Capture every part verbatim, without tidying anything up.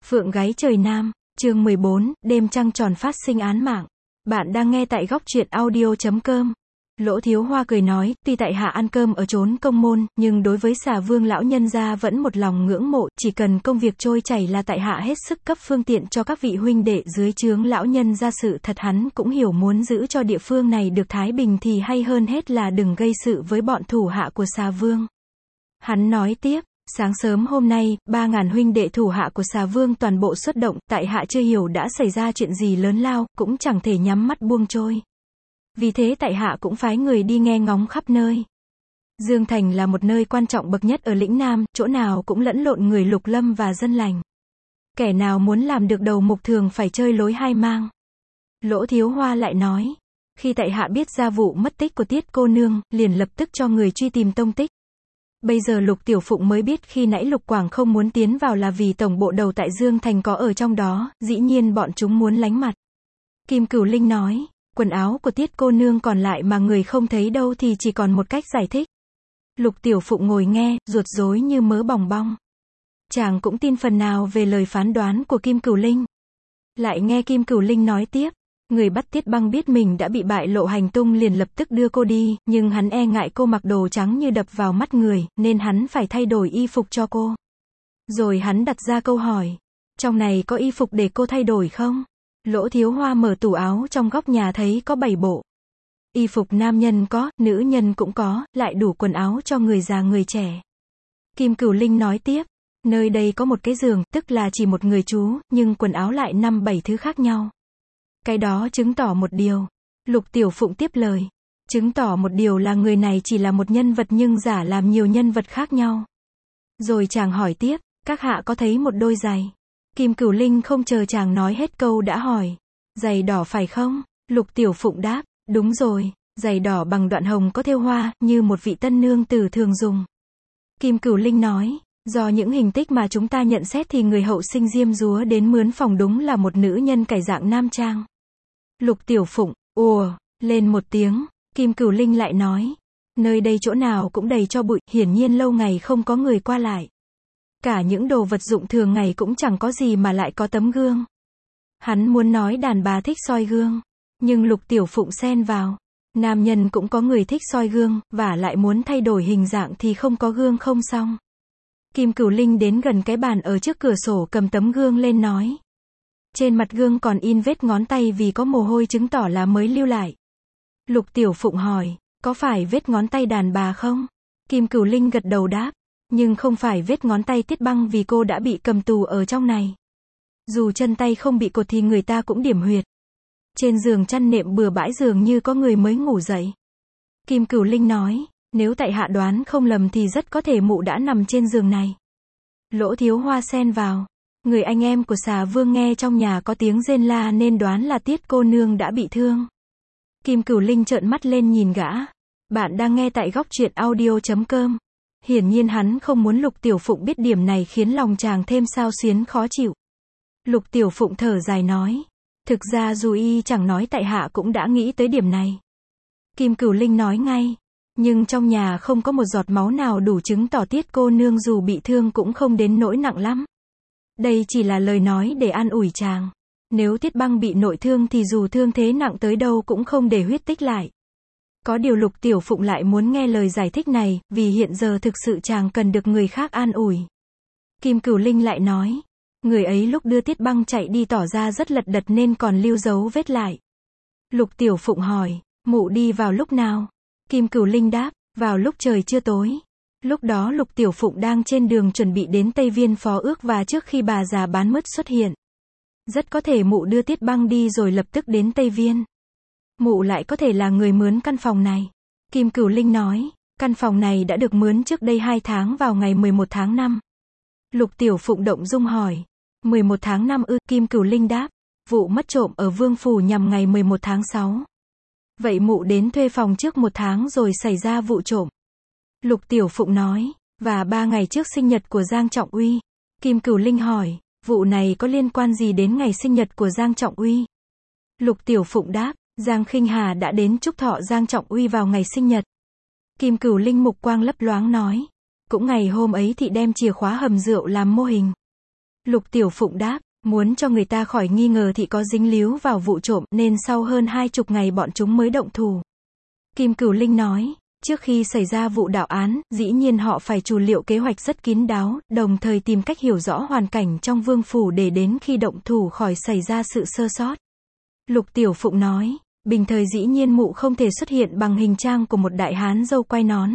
Phượng Gáy Trời Nam, chương mười bốn, đêm trăng tròn phát sinh án mạng. Bạn đang nghe tại góc truyện audio.com. Lỗ Thiếu Hoa cười nói, tuy tại hạ ăn cơm ở chốn công môn, nhưng đối với Xà Vương lão nhân gia vẫn một lòng ngưỡng mộ, chỉ cần công việc trôi chảy là tại hạ hết sức cấp phương tiện cho các vị huynh đệ dưới trướng lão nhân gia. Sự thật hắn cũng hiểu, muốn giữ cho địa phương này được thái bình thì hay hơn hết là đừng gây sự với bọn thủ hạ của Xà Vương. Hắn nói tiếp, sáng sớm hôm nay, ba ngàn huynh đệ thủ hạ của Xà Vương toàn bộ xuất động, tại hạ chưa hiểu đã xảy ra chuyện gì lớn lao, cũng chẳng thể nhắm mắt buông trôi. Vì thế tại hạ cũng phái người đi nghe ngóng khắp nơi. Dương Thành là một nơi quan trọng bậc nhất ở lĩnh Nam, chỗ nào cũng lẫn lộn người lục lâm và dân lành. Kẻ nào muốn làm được đầu mục thường phải chơi lối hai mang. Lỗ Thiếu Hoa lại nói, khi tại hạ biết ra vụ mất tích của Tiết cô nương, liền lập tức cho người truy tìm tông tích. Bây giờ Lục Tiểu Phụng mới biết khi nãy Lục Quảng không muốn tiến vào là vì tổng bộ đầu tại Dương Thành có ở trong đó, dĩ nhiên bọn chúng muốn lánh mặt. Kim Cửu Linh nói, quần áo của Tiết cô nương còn lại mà người không thấy đâu thì chỉ còn một cách giải thích. Lục Tiểu Phụng ngồi nghe, ruột rối như mớ bòng bong. Chàng cũng tin phần nào về lời phán đoán của Kim Cửu Linh. Lại nghe Kim Cửu Linh nói tiếp, người bắt Tiết Băng biết mình đã bị bại lộ hành tung liền lập tức đưa cô đi, nhưng hắn e ngại cô mặc đồ trắng như đập vào mắt người, nên hắn phải thay đổi y phục cho cô. Rồi hắn đặt ra câu hỏi, trong này có y phục để cô thay đổi không? Lỗ Thiếu Hoa mở tủ áo trong góc nhà thấy có bảy bộ. Y phục nam nhân có, nữ nhân cũng có, lại đủ quần áo cho người già người trẻ. Kim Cửu Linh nói tiếp, nơi đây có một cái giường, tức là chỉ một người trú, nhưng quần áo lại năm bảy thứ khác nhau. Cái đó chứng tỏ một điều. Lục Tiểu Phụng tiếp lời. Chứng tỏ một điều là người này chỉ là một nhân vật nhưng giả làm nhiều nhân vật khác nhau. Rồi chàng hỏi tiếp, các hạ có thấy một đôi giày? Kim Cửu Linh không chờ chàng nói hết câu đã hỏi. Giày đỏ phải không? Lục Tiểu Phụng đáp, đúng rồi, giày đỏ bằng đoạn hồng có thêu hoa, như một vị tân nương tử thường dùng. Kim Cửu Linh nói, do những hình tích mà chúng ta nhận xét thì người hậu sinh diêm dúa đến mướn phòng đúng là một nữ nhân cải dạng nam trang. Lục Tiểu Phụng, ùa, lên một tiếng, Kim Cửu Linh lại nói, nơi đây chỗ nào cũng đầy cho bụi, hiển nhiên lâu ngày không có người qua lại. Cả những đồ vật dụng thường ngày cũng chẳng có gì mà lại có tấm gương. Hắn muốn nói đàn bà thích soi gương, nhưng Lục Tiểu Phụng xen vào, nam nhân cũng có người thích soi gương, và lại muốn thay đổi hình dạng thì không có gương không xong. Kim Cửu Linh đến gần cái bàn ở trước cửa sổ cầm tấm gương lên nói. Trên mặt gương còn in vết ngón tay vì có mồ hôi chứng tỏ là mới lưu lại. Lục Tiểu Phụng hỏi, có phải vết ngón tay đàn bà không? Kim Cửu Linh gật đầu đáp, nhưng không phải vết ngón tay Tiết Băng vì cô đã bị cầm tù ở trong này. Dù chân tay không bị cột thì người ta cũng điểm huyệt. Trên giường chăn nệm bừa bãi dường như có người mới ngủ dậy. Kim Cửu Linh nói, nếu tại hạ đoán không lầm thì rất có thể mụ đã nằm trên giường này. Lỗ Thiếu Hoa xen vào, người anh em của Xà Vương nghe trong nhà có tiếng rên la nên đoán là Tiết cô nương đã bị thương. Kim Cửu Linh trợn mắt lên nhìn gã. Bạn đang nghe tại góc truyện audio.com. Hiển nhiên hắn không muốn Lục Tiểu Phụng biết điểm này khiến lòng chàng thêm xao xuyến khó chịu. Lục Tiểu Phụng thở dài nói, thực ra dù y chẳng nói tại hạ cũng đã nghĩ tới điểm này. Kim Cửu Linh nói ngay, nhưng trong nhà không có một giọt máu nào đủ chứng tỏ Tiết cô nương dù bị thương cũng không đến nỗi nặng lắm. Đây chỉ là lời nói để an ủi chàng. Nếu Tiết Băng bị nội thương thì dù thương thế nặng tới đâu cũng không để huyết tích lại. Có điều Lục Tiểu Phụng lại muốn nghe lời giải thích này, vì hiện giờ thực sự chàng cần được người khác an ủi. Kim Cửu Linh lại nói, người ấy lúc đưa Tiết Băng chạy đi tỏ ra rất lật đật nên còn lưu dấu vết lại. Lục Tiểu Phụng hỏi, mụ đi vào lúc nào? Kim Cửu Linh đáp, vào lúc trời chưa tối. Lúc đó Lục Tiểu Phụng đang trên đường chuẩn bị đến Tây Viên phó ước và trước khi bà già bán mứt xuất hiện. Rất có thể mụ đưa Tiết Băng đi rồi lập tức đến Tây Viên. Mụ lại có thể là người mướn căn phòng này. Kim Cửu Linh nói, căn phòng này đã được mướn trước đây hai tháng vào ngày mười một tháng năm. Lục Tiểu Phụng động dung hỏi, mười một tháng năm ư? Kim Cửu Linh đáp, vụ mất trộm ở Vương Phủ nhằm ngày mười một tháng sáu. Vậy mụ đến thuê phòng trước một tháng rồi xảy ra vụ trộm. Lục Tiểu Phụng nói, và ba ngày trước sinh nhật của Giang Trọng Uy. Kim Cửu Linh hỏi, vụ này có liên quan gì đến ngày sinh nhật của Giang Trọng Uy? Lục Tiểu Phụng đáp, Giang Khinh Hà đã đến chúc thọ Giang Trọng Uy vào ngày sinh nhật. Kim Cửu Linh mục quang lấp loáng nói, cũng ngày hôm ấy thị đem chìa khóa hầm rượu làm mô hình. Lục Tiểu Phụng đáp, muốn cho người ta khỏi nghi ngờ thì có dính líu vào vụ trộm, nên sau hơn hai chục ngày bọn chúng mới động thủ. Kim Cửu Linh nói, trước khi xảy ra vụ đạo án, dĩ nhiên họ phải chủ liệu kế hoạch rất kín đáo, đồng thời tìm cách hiểu rõ hoàn cảnh trong vương phủ để đến khi động thủ khỏi xảy ra sự sơ sót. Lục Tiểu Phụng nói, bình thời dĩ nhiên mụ không thể xuất hiện bằng hình trang của một đại hán râu quai nón.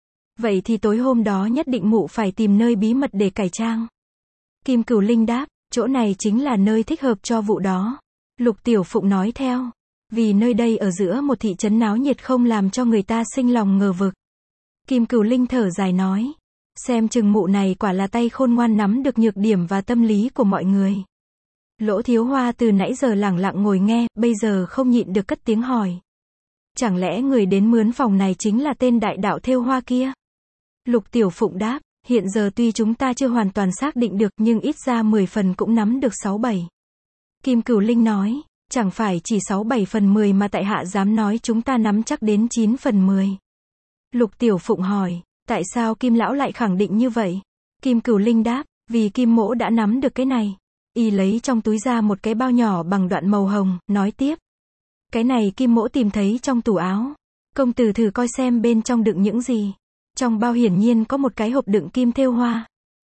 Vậy thì tối hôm đó nhất định mụ phải tìm nơi bí mật để cải trang. Kim Cửu Linh đáp, chỗ này chính là nơi thích hợp cho vụ đó. Lục Tiểu Phụng nói theo, vì nơi đây ở giữa một thị trấn náo nhiệt không làm cho người ta sinh lòng ngờ vực. Kim Cửu Linh thở dài nói, xem chừng mụ này quả là tay khôn ngoan nắm được nhược điểm và tâm lý của mọi người. Lỗ Thiếu Hoa từ nãy giờ lẳng lặng ngồi nghe, bây giờ không nhịn được cất tiếng hỏi. Chẳng lẽ người đến mướn phòng này chính là tên đại đạo thêu hoa kia? Lục Tiểu Phụng đáp, hiện giờ tuy chúng ta chưa hoàn toàn xác định được nhưng ít ra mười phần cũng nắm được sáu bảy. Kim Cửu Linh nói, chẳng phải chỉ sáu bảy phần mười mà tại hạ dám nói chúng ta nắm chắc đến chín phần mười. Lục Tiểu Phụng hỏi, tại sao Kim Lão lại khẳng định như vậy? Kim Cửu Linh đáp, vì Kim Mỗ đã nắm được cái này. Y lấy trong túi ra một cái bao nhỏ bằng đoạn màu hồng, nói tiếp. Cái này Kim Mỗ tìm thấy trong tủ áo. Công tử thử coi xem bên trong đựng những gì. Trong bao hiển nhiên có một cái hộp đựng kim thêu hoa.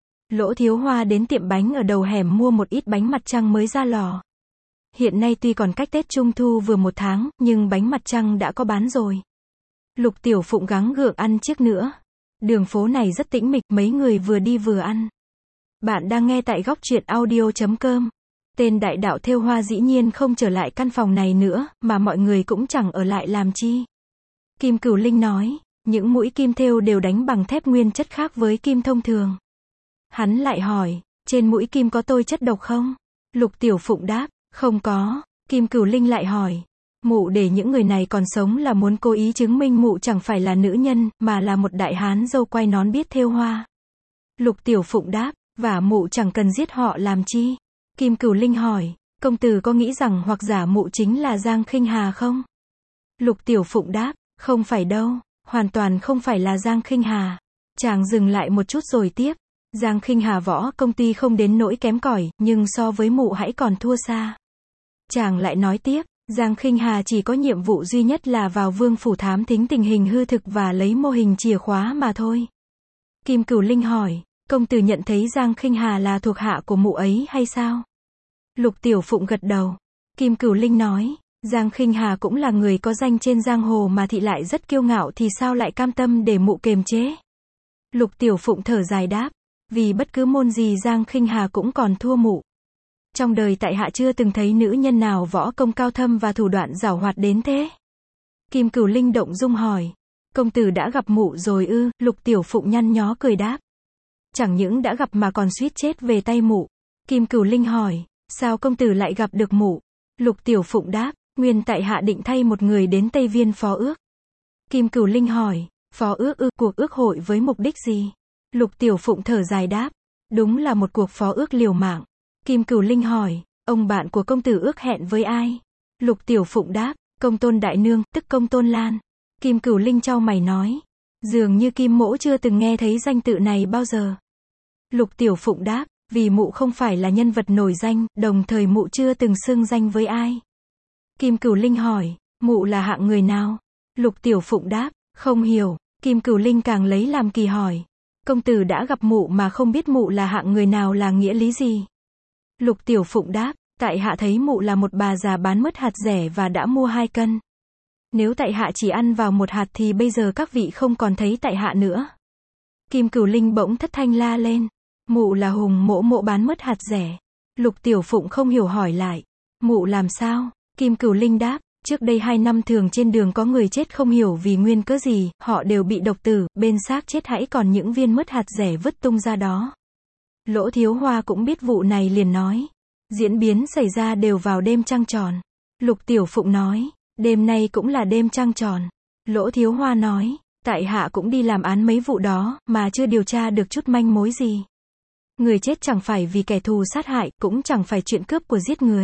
Lỗ Thiếu Hoa đến tiệm bánh ở đầu hẻm mua một ít bánh mặt trăng mới ra lò. Hiện nay tuy còn cách Tết Trung Thu vừa một tháng, nhưng bánh mặt trăng đã có bán rồi. Lục Tiểu Phụng gắng gượng ăn chiếc nữa. Đường phố này rất tĩnh mịch, mấy người vừa đi vừa ăn. Bạn đang nghe tại góc truyện audio chấm com. Tên đại đạo thêu hoa dĩ nhiên không trở lại căn phòng này nữa, mà mọi người cũng chẳng ở lại làm chi. Kim Cửu Linh nói, những mũi kim thêu đều đánh bằng thép nguyên chất khác với kim thông thường. Hắn lại hỏi, trên mũi kim có tôi chất độc không? Lục Tiểu Phụng đáp, không có. Kim Cửu Linh lại hỏi, mụ để những người này còn sống là muốn cố ý chứng minh mụ chẳng phải là nữ nhân, mà là một đại hán râu quai nón biết thêu hoa. Lục Tiểu Phụng đáp, và mụ chẳng cần giết họ làm chi? Kim Cửu Linh hỏi, công tử có nghĩ rằng hoặc giả mụ chính là Giang Khinh Hà không? Lục Tiểu Phụng đáp, không phải đâu, hoàn toàn không phải là Giang Khinh Hà. Chàng dừng lại một chút rồi tiếp, Giang Khinh Hà võ công ty không đến nỗi kém cỏi, nhưng so với mụ hãy còn thua xa. Chàng lại nói tiếp, Giang Khinh Hà chỉ có nhiệm vụ duy nhất là vào vương phủ thám thính tình hình hư thực và lấy mô hình chìa khóa mà thôi. Kim Cửu Linh hỏi, công tử nhận thấy Giang Khinh Hà là thuộc hạ của mụ ấy hay sao? Lục Tiểu Phụng gật đầu. Kim Cửu Linh nói, Giang Khinh Hà cũng là người có danh trên giang hồ mà thị lại rất kiêu ngạo thì sao lại cam tâm để mụ kiềm chế? Lục Tiểu Phụng thở dài đáp, vì bất cứ môn gì Giang Khinh Hà cũng còn thua mụ. Trong đời tại hạ chưa từng thấy nữ nhân nào võ công cao thâm và thủ đoạn giảo hoạt đến thế. Kim Cửu Linh động dung hỏi, công tử đã gặp mụ rồi ư? Lục Tiểu Phụng nhăn nhó cười đáp, chẳng những đã gặp mà còn suýt chết về tay mụ. Kim Cửu Linh hỏi, sao công tử lại gặp được mụ? Lục Tiểu Phụng đáp, nguyên tại hạ định thay một người đến Tây Viên phó ước. Kim Cửu Linh hỏi, phó ước ư? Cuộc ước hội với mục đích gì? Lục Tiểu Phụng thở dài đáp, đúng là một cuộc phó ước liều mạng. Kim Cửu Linh hỏi, ông bạn của công tử ước hẹn với ai? Lục Tiểu Phụng đáp, Công Tôn Đại Nương, tức Công Tôn Lan. Kim Cửu Linh chau mày nói, dường như Kim Mỗ chưa từng nghe thấy danh tự này bao giờ. Lục Tiểu Phụng đáp, vì mụ không phải là nhân vật nổi danh, đồng thời mụ chưa từng xưng danh với ai. Kim Cửu Linh hỏi, mụ là hạng người nào? Lục Tiểu Phụng đáp, không hiểu. Kim Cửu Linh càng lấy làm kỳ hỏi, công tử đã gặp mụ mà không biết mụ là hạng người nào là nghĩa lý gì? Lục Tiểu Phụng đáp, tại hạ thấy mụ là một bà già bán mứt hạt rẻ và đã mua hai cân. Nếu tại hạ chỉ ăn vào một hạt thì bây giờ các vị không còn thấy tại hạ nữa. Kim Cửu Linh bỗng thất thanh la lên, mụ là Hùng Mỗ Mỗ bán mứt hạt rẻ. Lục Tiểu Phụng không hiểu hỏi lại, mụ làm sao? Kim Cửu Linh đáp, trước đây hai năm thường trên đường có người chết không hiểu vì nguyên cớ gì, họ đều bị độc tử, bên xác chết hãy còn những viên mứt hạt rẻ vứt tung ra đó. Lỗ Thiếu Hoa cũng biết vụ này liền nói, diễn biến xảy ra đều vào đêm trăng tròn. Lục Tiểu Phụng nói, đêm nay cũng là đêm trăng tròn. Lỗ Thiếu Hoa nói, tại hạ cũng đi làm án mấy vụ đó, mà chưa điều tra được chút manh mối gì. Người chết chẳng phải vì kẻ thù sát hại, cũng chẳng phải chuyện cướp của giết người.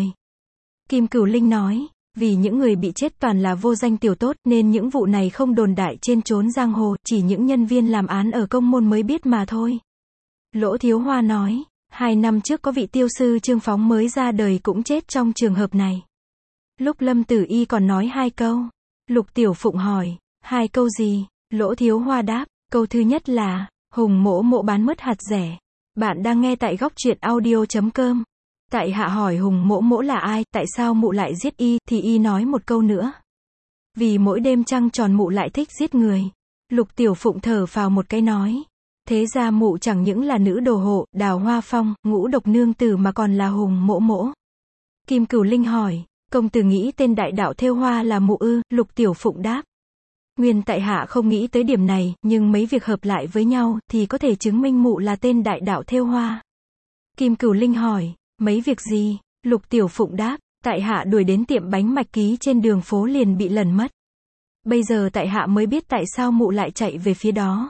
Kim Cửu Linh nói, vì những người bị chết toàn là vô danh tiểu tốt, nên những vụ này không đồn đại trên trốn giang hồ, chỉ những nhân viên làm án ở công môn mới biết mà thôi. Lỗ Thiếu Hoa nói, Hai năm trước có vị tiêu sư Trương Phóng mới ra đời cũng chết trong trường hợp này. Lúc Lâm Tử Y còn nói hai câu. Lục Tiểu Phụng hỏi, hai câu gì? Lỗ Thiếu Hoa đáp, câu thứ nhất là, Hùng mỗ mỗ bán mứt hạt rẻ. Bạn đang nghe tại góc truyện audio.com. Tại hạ hỏi Hùng mỗ mỗ là ai, tại sao mụ lại giết y, thì y nói một câu nữa. Vì mỗi đêm trăng tròn mụ lại thích giết người. Lục Tiểu Phụng thở phào một cái nói. Thế ra mụ chẳng những là nữ đồ hộ, Đào Hoa Phong, ngũ độc nương tử mà còn là Hùng mỗ mỗ. Kim Cửu Linh hỏi, công tử nghĩ tên đại đạo thêu hoa là mụ ư? Lục Tiểu Phụng đáp. Nguyên tại hạ không nghĩ tới điểm này, nhưng mấy việc hợp lại với nhau, thì có thể chứng minh mụ là tên đại đạo thêu hoa. Kim Cửu Linh hỏi, mấy việc gì? Lục Tiểu Phụng đáp, tại hạ đuổi đến tiệm bánh mạch ký trên đường phố liền bị lẩn mất. Bây giờ tại hạ mới biết tại sao mụ lại chạy về phía đó.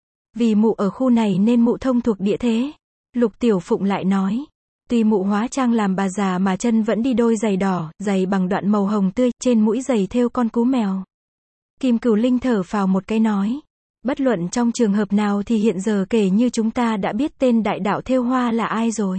Vì mụ ở khu này nên mụ thông thuộc địa thế. Lục Tiểu Phụng lại nói, tuy mụ hóa trang làm bà già mà chân vẫn đi đôi giày đỏ, giày bằng đoạn màu hồng tươi, trên mũi giày thêu con cú mèo. Kim Cửu Linh thở phào một cái nói, bất luận trong trường hợp nào thì hiện giờ kể như chúng ta đã biết tên đại đạo thêu hoa là ai rồi.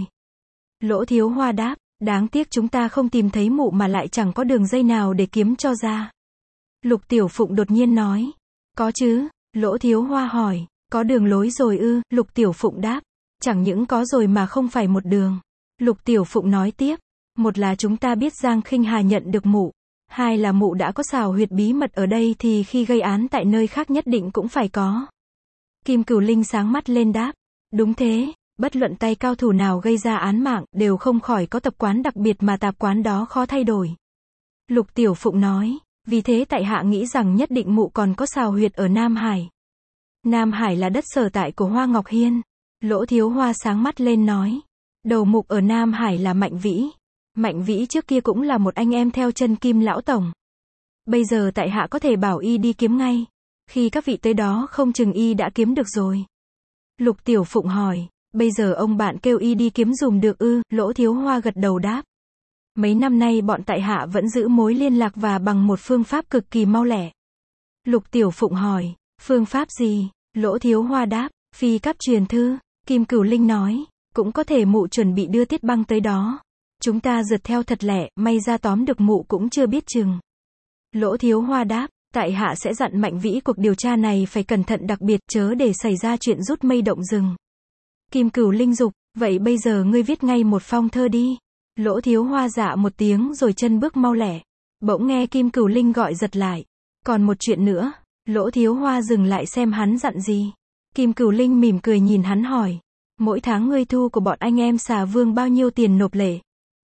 Lỗ Thiếu Hoa đáp, đáng tiếc chúng ta không tìm thấy mụ mà lại chẳng có đường dây nào để kiếm cho ra. Lục Tiểu Phụng đột nhiên nói, có chứ? Lỗ Thiếu Hoa hỏi, có đường lối rồi ư? Lục Tiểu Phụng đáp, chẳng những có rồi mà không phải một đường. Lục Tiểu Phụng nói tiếp, một là chúng ta biết Giang Khinh Hà nhận được mụ, hai là mụ đã có xào huyệt bí mật ở đây thì khi gây án tại nơi khác nhất định cũng phải có. Kim Cửu Linh sáng mắt lên đáp, đúng thế, bất luận tay cao thủ nào gây ra án mạng, đều không khỏi có tập quán đặc biệt mà tập quán đó khó thay đổi. Lục Tiểu Phụng nói, vì thế tại hạ nghĩ rằng nhất định mụ còn có xào huyệt ở Nam Hải. Nam Hải là đất sở tại của Hoa Ngọc Hiên. Lỗ Thiếu Hoa sáng mắt lên nói, đầu mục ở Nam Hải là Mạnh Vĩ. Mạnh Vĩ trước kia cũng là một anh em theo chân Kim lão tổng. Bây giờ tại hạ có thể bảo y đi kiếm ngay. Khi các vị tới đó không chừng y đã kiếm được rồi. Lục Tiểu Phụng hỏi, bây giờ ông bạn kêu y đi kiếm dùm được ư? Lỗ Thiếu Hoa gật đầu đáp. Mấy năm nay bọn tại hạ vẫn giữ mối liên lạc và bằng một phương pháp cực kỳ mau lẹ. Lục Tiểu Phụng hỏi, phương pháp gì? Lỗ Thiếu Hoa đáp, phi cáp truyền thư. Kim Cửu Linh nói, cũng có thể mụ chuẩn bị đưa Tiết Băng tới đó. Chúng ta rượt theo thật lẹ, may ra tóm được mụ cũng chưa biết chừng. Lỗ Thiếu Hoa đáp, tại hạ sẽ dặn Mạnh Vĩ cuộc điều tra này phải cẩn thận đặc biệt chớ để xảy ra chuyện rút mây động rừng. Kim Cửu Linh dục, vậy bây giờ ngươi viết ngay một phong thơ đi. Lỗ Thiếu Hoa dạ một tiếng rồi chân bước mau lẹ. Bỗng nghe Kim Cửu Linh gọi giật lại. Còn một chuyện nữa. Lỗ Thiếu Hoa dừng lại xem hắn dặn gì. Kim Cửu Linh mỉm cười nhìn hắn hỏi. Mỗi tháng ngươi thu của bọn anh em Xà Vương bao nhiêu tiền nộp lệ?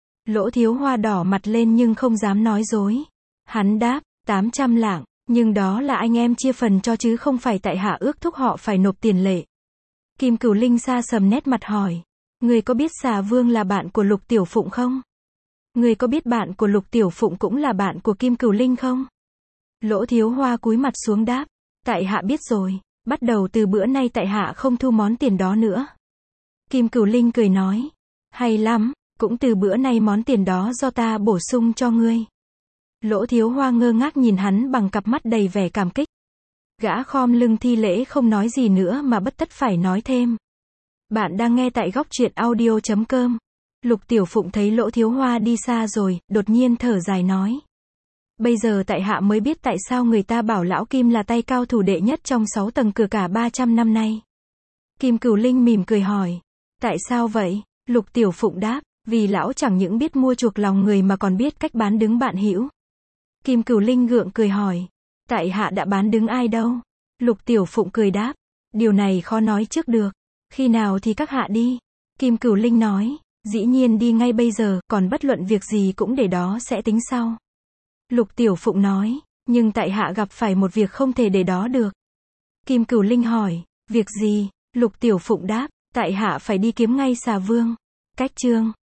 Lỗ Thiếu Hoa đỏ mặt lên nhưng không dám nói dối. Hắn đáp, tám trăm lạng, nhưng đó là anh em chia phần cho chứ không phải tại hạ ước thúc họ phải nộp tiền lệ. Kim Cửu Linh xa sầm nét mặt hỏi. Ngươi có biết Xà Vương là bạn của Lục Tiểu Phụng không? Ngươi có biết bạn của Lục Tiểu Phụng cũng là bạn của Kim Cửu Linh không? Lỗ Thiếu Hoa cúi mặt xuống đáp. Tại hạ biết rồi, bắt đầu từ bữa nay tại hạ không thu món tiền đó nữa. Kim Cửu Linh cười nói. Hay lắm, cũng từ bữa nay món tiền đó do ta bổ sung cho ngươi. Lỗ Thiếu Hoa ngơ ngác nhìn hắn bằng cặp mắt đầy vẻ cảm kích. Gã khom lưng thi lễ không nói gì nữa mà bất tất phải nói thêm. Bạn đang nghe tại góc truyện audio.com. Lục Tiểu Phụng thấy Lỗ Thiếu Hoa đi xa rồi, đột nhiên thở dài nói. Bây giờ tại hạ mới biết tại sao người ta bảo lão Kim là tay cao thủ đệ nhất trong sáu tầng cửa cả ba trăm năm nay. Kim Cửu Linh mỉm cười hỏi. Tại sao vậy? Lục Tiểu Phụng đáp. Vì lão chẳng những biết mua chuộc lòng người mà còn biết cách bán đứng bạn hữu. Kim Cửu Linh gượng cười hỏi. Tại hạ đã bán đứng ai đâu? Lục Tiểu Phụng cười đáp. Điều này khó nói trước được. Khi nào thì các hạ đi? Kim Cửu Linh nói. Dĩ nhiên đi ngay bây giờ, còn bất luận việc gì cũng để đó sẽ tính sau. Lục Tiểu Phụng nói. Nhưng tại hạ gặp phải một việc không thể để đó được. Kim Cửu Linh hỏi. Việc gì? Lục Tiểu Phụng đáp. Tại hạ phải đi kiếm ngay Xà Vương. Cách chương